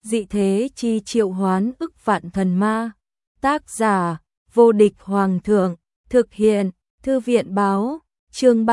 dị thế chi triệu hoán ức vạn thần ma. Tác giả, vô địch hoàng thượng, thực hiện, thư viện báo, chương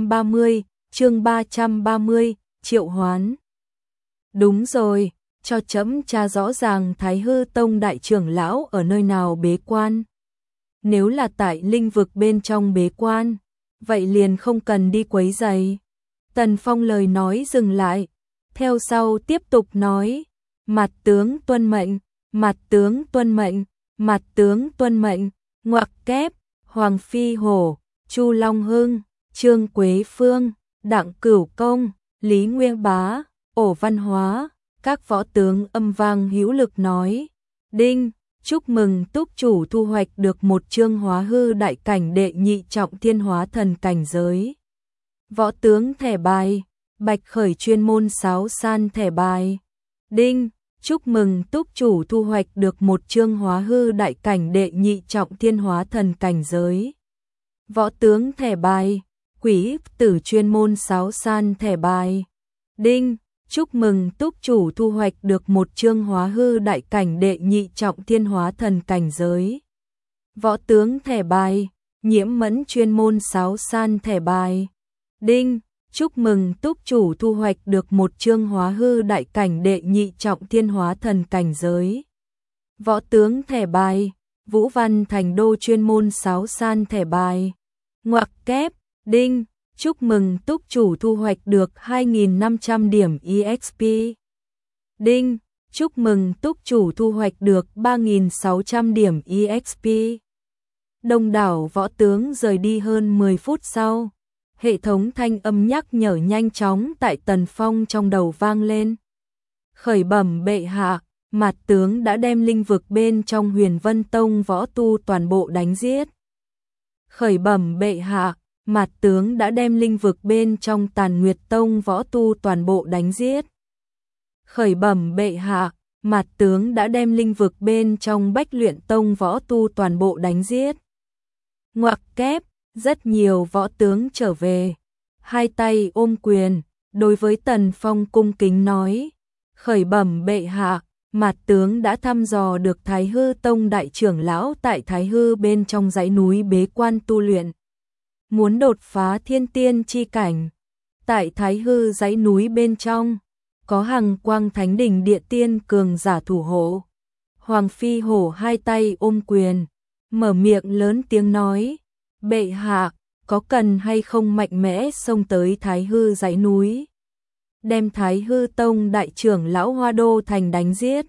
330, triệu hoán. Đúng rồi, cho chấm tra rõ ràng Thái Hư Tông đại trưởng lão ở nơi nào bế quan. Nếu là tại linh vực bên trong bế quan, vậy liền không cần đi quấy rầy. Tần Phong lời nói dừng lại, theo sau tiếp tục nói, mặt tướng tuân mệnh, mặt tướng tuân mệnh, mặt tướng tuân mệnh, ngoặc kép, Hoàng Phi Hổ, Chu Long Hưng, Trương Quế Phương, Đặng Cửu Công, Lý Nguyên Bá, Ổ Văn Hóa, các võ tướng âm vang hữu lực nói, đinh, chúc mừng túc chủ thu hoạch được một chương hóa hư đại cảnh đệ nhị trọng thiên hóa thần cảnh giới. Võ tướng thẻ bài, Bạch Khởi chuyên môn sáo san thẻ bài. Đinh, chúc mừng túc chủ thu hoạch được một chương hóa hư đại cảnh đệ nhị trọng thiên hóa thần cảnh giới. Võ tướng thẻ bài, Quỷ Tử chuyên môn sáo san thẻ bài. Đinh, chúc mừng túc chủ thu hoạch được một chương hóa hư đại cảnh đệ nhị trọng thiên hóa thần cảnh giới. Võ tướng thẻ bài, Nhiễm Mẫn chuyên môn sáo san thẻ bài. Đinh, chúc mừng túc chủ thu hoạch được một chương hóa hư đại cảnh đệ nhị trọng thiên hóa thần cảnh giới. Võ tướng thẻ bài, Vũ Văn Thành Đô chuyên môn sáo san thẻ bài. Ngoặc kép, đinh, chúc mừng túc chủ thu hoạch được 2.500 điểm EXP. Đinh, chúc mừng túc chủ thu hoạch được 3.600 điểm EXP. Đông đảo võ tướng rời đi hơn 10 phút sau. Hệ thống thanh âm nhắc nhở nhanh chóng tại Tần Phong trong đầu vang lên. Khởi bẩm bệ hạ, mặt tướng đã đem linh vực bên trong Huyền Vân Tông võ tu toàn bộ đánh giết. Khởi bẩm bệ hạ, mặt tướng đã đem linh vực bên trong Tàn Nguyệt Tông võ tu toàn bộ đánh giết. Khởi bẩm bệ hạ, mặt tướng đã đem linh vực bên trong Bách Luyện Tông võ tu toàn bộ đánh giết. Ngoặc kép, rất nhiều võ tướng trở về, hai tay ôm quyền, đối với Tần Phong cung kính nói, khởi bẩm bệ hạ, mặt tướng đã thăm dò được Thái Hư Tông đại trưởng lão tại Thái Hư bên trong dãy núi bế quan tu luyện. Muốn đột phá thiên tiên chi cảnh. Tại Thái Hư dãy núi bên trong, có Hằng Quang Thánh Đỉnh địa tiên cường giả thủ hộ. Hoàng Phi Hổ hai tay ôm quyền, mở miệng lớn tiếng nói, bệ hạ, có cần hay không mạnh mẽ xông tới Thái Hư dãy núi, đem Thái Hư Tông đại trưởng lão Hoa Đô Thành đánh giết.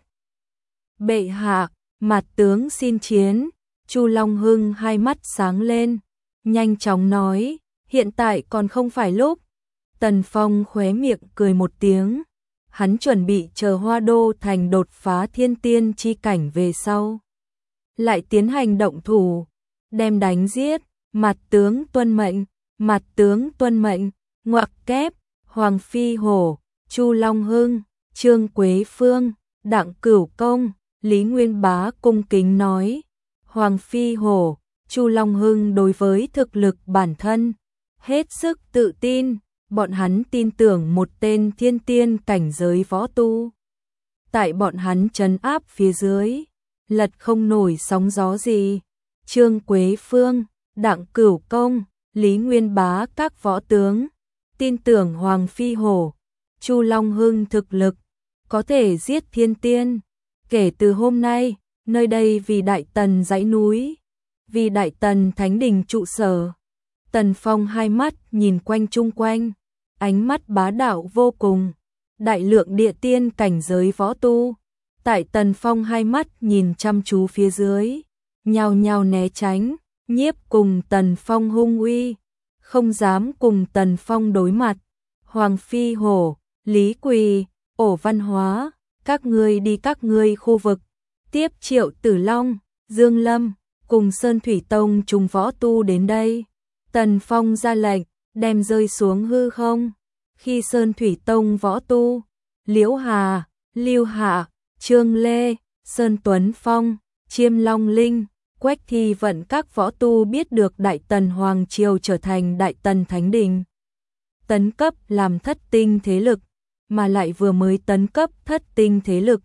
Bệ hạ, mặt tướng xin chiến. Chu Long Hưng hai mắt sáng lên, nhanh chóng nói, hiện tại còn không phải lúc. Tần Phong khóe miệng cười một tiếng, hắn chuẩn bị chờ Hoa Đô Thành đột phá thiên tiên chi cảnh về sau, lại tiến hành động thủ, đem đánh giết. Mặt tướng tuân mệnh, mặt tướng tuân mệnh, ngoặc kép, Hoàng Phi Hổ, Chu Long Hưng, Trương Quế Phương, Đặng Cửu Công, Lý Nguyên Bá cung kính nói, Hoàng Phi Hổ, Chu Long Hưng đối với thực lực bản thân hết sức tự tin, bọn hắn tin tưởng một tên thiên tiên cảnh giới võ tu. Tại bọn hắn trấn áp phía dưới, lật không nổi sóng gió gì. Trương Quế Phương, Đặng Cửu Công, Lý Nguyên Bá các võ tướng tin tưởng Hoàng Phi Hổ, Chu Long Hưng thực lực có thể giết thiên tiên. Kể từ hôm nay, nơi đây vì Đại Tần dãy núi, vì Đại Tần Thánh Đình trụ sở. Tần Phong hai mắt nhìn quanh chung quanh, ánh mắt bá đạo vô cùng. Đại lượng địa tiên cảnh giới võ tu, tại Tần Phong hai mắt nhìn chăm chú phía dưới, nhao nhao né tránh. Nhiếp cùng Tần Phong hung uy, không dám cùng Tần Phong đối mặt. Hoàng Phi Hổ, Lý Quỳ, Ổ Văn Hóa, các ngươi đi các ngươi khu vực, tiếp Triệu Tử Long, Dương Lâm, cùng Sơn Thủy Tông trùng võ tu đến đây. Tần Phong ra lệnh, đem rơi xuống hư không. Khi Sơn Thủy Tông võ tu, Liễu Hà, Lưu Hạ, Trương Lê, Sơn Tuấn Phong, Chiêm Long Linh, Quách Thi Vận các võ tu biết được Đại Tần Hoàng Triều trở thành Đại Tần Thánh Đình, tấn cấp làm thất tinh thế lực, mà lại vừa mới tấn cấp thất tinh thế lực,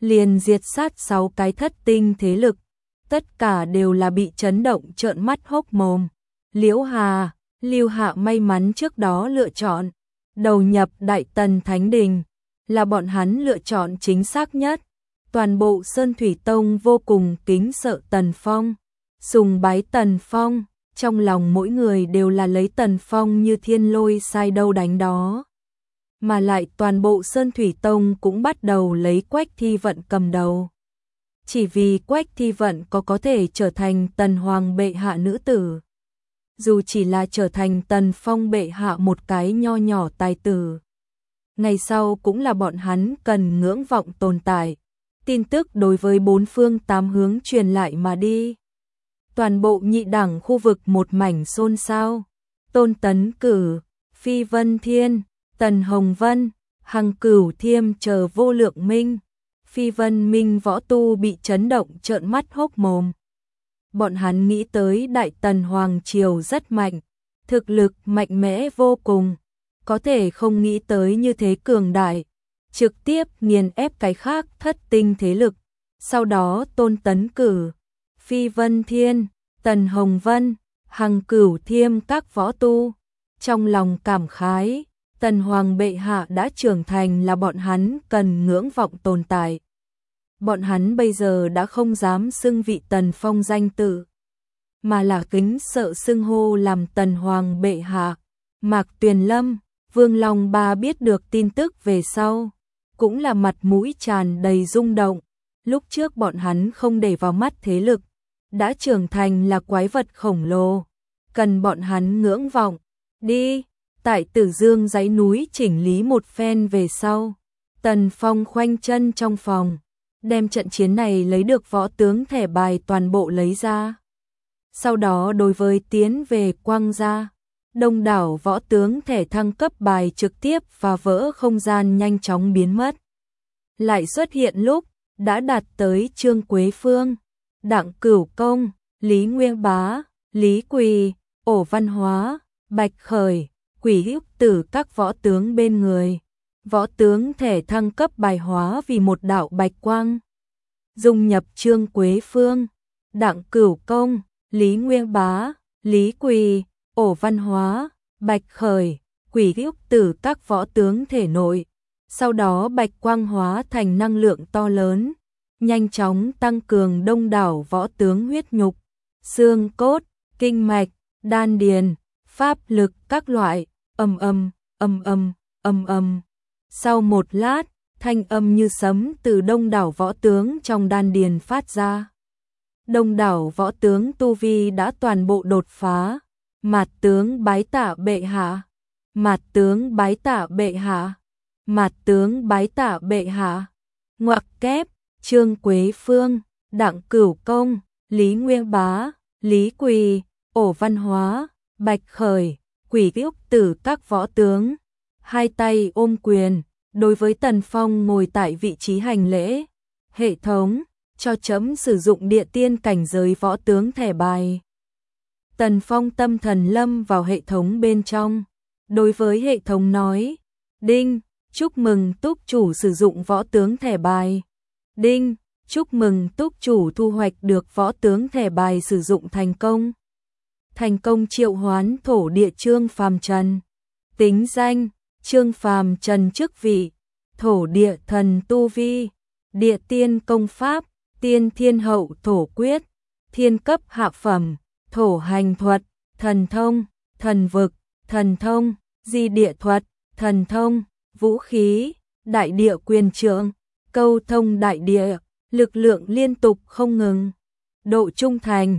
liền diệt sát 6 cái thất tinh thế lực, tất cả đều là bị chấn động trợn mắt hốc mồm. Liễu Hà, Lưu Hạ may mắn trước đó lựa chọn đầu nhập Đại Tần Thánh Đình, là bọn hắn lựa chọn chính xác nhất. Toàn bộ Sơn Thủy Tông vô cùng kính sợ Tần Phong, sùng bái Tần Phong, trong lòng mỗi người đều là lấy Tần Phong như thiên lôi sai đâu đánh đó. Mà lại toàn bộ Sơn Thủy Tông cũng bắt đầu lấy Quách Thi Vận cầm đầu. Chỉ vì Quách Thi Vận có thể trở thành Tần Hoàng bệ hạ nữ tử. Dù chỉ là trở thành Tần Phong bệ hạ một cái nho nhỏ tài tử, ngày sau cũng là bọn hắn cần ngưỡng vọng tồn tại. Tin tức đối với bốn phương tám hướng truyền lại mà đi. Toàn bộ nhị đẳng khu vực một mảnh xôn xao. Tôn Tấn Cử, Phi Vân Thiên, Tần Hồng Vân, Hằng Cửu Thiêm chờ vô lượng minh. Phi Vân Minh võ tu bị chấn động trợn mắt hốc mồm. Bọn hắn nghĩ tới Đại Tần Hoàng Triều rất mạnh, thực lực mạnh mẽ vô cùng, có thể không nghĩ tới như thế cường đại, trực tiếp nghiền ép cái khác thất tinh thế lực. Sau đó Tôn Tấn Cử, Phi Vân Thiên, Tần Hồng Vân, Hằng Cửu Thiêm các võ tu, trong lòng cảm khái, Tần Hoàng bệ hạ đã trưởng thành là bọn hắn cần ngưỡng vọng tồn tại. Bọn hắn bây giờ đã không dám xưng vị Tần Phong danh tự, mà là kính sợ xưng hô làm Tần Hoàng bệ hạ. Mạc Tuyền Lâm, Vương Long Ba biết được tin tức về sau, cũng là mặt mũi tràn đầy rung động. Lúc trước bọn hắn không để vào mắt thế lực, đã trưởng thành là quái vật khổng lồ, cần bọn hắn ngưỡng vọng. Đi, tại Tử Dương dãy núi chỉnh lý một phen về sau, Tần Phong khoanh chân trong phòng, đem trận chiến này lấy được võ tướng thẻ bài toàn bộ lấy ra. Sau đó đối với tiến về Quang Gia, đông đảo võ tướng thẻ thăng cấp bài trực tiếp và vỡ không gian nhanh chóng biến mất. Lại xuất hiện lúc đã đạt tới Trương Quế Phương, Đặng Cửu Công, Lý Nguyên Bá, Lý Quỳ, Ổ Văn Hóa, Bạch Khởi, Quỷ Hữu Tử các võ tướng bên người. Võ tướng thẻ thăng cấp bài hóa vì một đạo bạch quang, dung nhập Trương Quế Phương, Đặng Cửu Công, Lý Nguyên Bá, Lý Quỳ, Ổ Văn Hóa, Bạch Khởi, Quỷ Hữu Tử các võ tướng thể nội. Sau đó bạch quang hóa thành năng lượng to lớn, nhanh chóng tăng cường đông đảo võ tướng huyết nhục, xương cốt, kinh mạch, đan điền, pháp lực các loại. Ầm ầm, ầm ầm, ầm ầm. Sau một lát, thanh âm như sấm từ đông đảo võ tướng trong đan điền phát ra. Đông đảo võ tướng tu vi đã toàn bộ đột phá. Mạt tướng bái tạ bệ hạ, mạt tướng bái tạ bệ hạ, mạt tướng bái tạ bệ hạ. Ngoặc kép, Trương Quế Phương, Đặng Cửu Công, Lý Nguyên Bá, Lý Quỳ, Ổ Văn Hóa, Bạch Khởi, Quỷ Hữu Tử các võ tướng, hai tay ôm quyền, đối với Tần Phong ngồi tại vị trí hành lễ. Hệ thống, cho chấm sử dụng địa tiên cảnh giới võ tướng thẻ bài. Tần Phong tâm thần lâm vào hệ thống bên trong, đối với hệ thống nói, đinh, chúc mừng túc chủ sử dụng võ tướng thẻ bài. Đinh, chúc mừng túc chủ thu hoạch được võ tướng thẻ bài sử dụng thành công. Thành công triệu hoán thổ địa Trương Phàm Trần. Tính danh, Trương Phàm Trần chức vị, thổ địa thần tu vi, địa tiên công pháp, tiên thiên hậu thổ quyết, thiên cấp hạ phẩm, thổ hành thuật, thần thông, thần vực, thần thông, di địa thuật, thần thông, vũ khí, đại địa quyền trượng, câu thông đại địa, lực lượng liên tục không ngừng. Độ trung thành,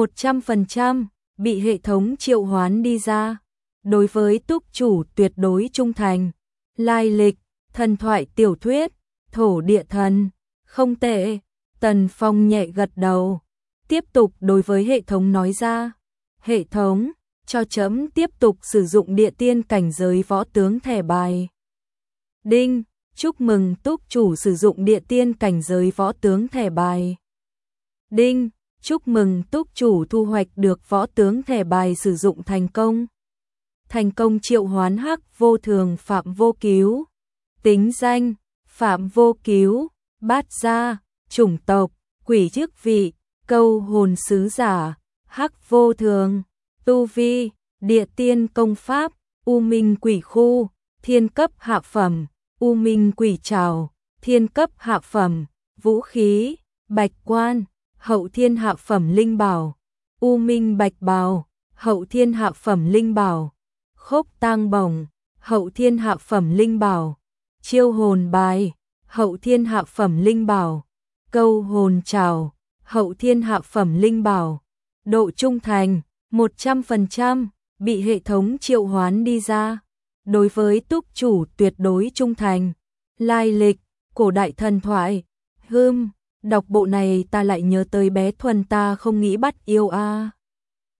100%, bị hệ thống triệu hoán đi ra. Đối với túc chủ tuyệt đối trung thành. Lai lịch, thần thoại tiểu thuyết, thổ địa thần, không tệ. Tần Phong nhẹ gật đầu, tiếp tục đối với hệ thống nói ra. Hệ thống, cho chấm tiếp tục sử dụng địa tiên cảnh giới võ tướng thẻ bài. Đinh, chúc mừng túc chủ sử dụng địa tiên cảnh giới võ tướng thẻ bài. Đinh, chúc mừng túc chủ thu hoạch được võ tướng thẻ bài sử dụng thành công. Thành công triệu hoán hắc vô thường Phạm Vô Cứu. Tính danh, Phạm Vô Cứu, Bát gia, chủng tộc, quỷ chức vị, câu hồn sứ giả, hắc vô thường, tu vi, địa tiên công pháp, u minh quỷ khu, thiên cấp hạ phẩm, u minh quỷ trảo, thiên cấp hạ phẩm, vũ khí, bạch quan, hậu thiên hạ phẩm linh bảo, u minh bạch bào, hậu thiên hạ phẩm linh bảo, khốc tang bổng, hậu thiên hạ phẩm linh bảo, chiêu hồn bài, hậu thiên hạ phẩm linh bảo, câu hồn trảo, hậu thiên hạ phẩm linh bảo, độ trung thành 100%, bị hệ thống triệu hoán đi ra. Đối với túc chủ tuyệt đối trung thành. Lai lịch, cổ đại thần thoại. Đọc bộ này ta lại nhớ tới bé Thuần ta không nghĩ bắt yêu a.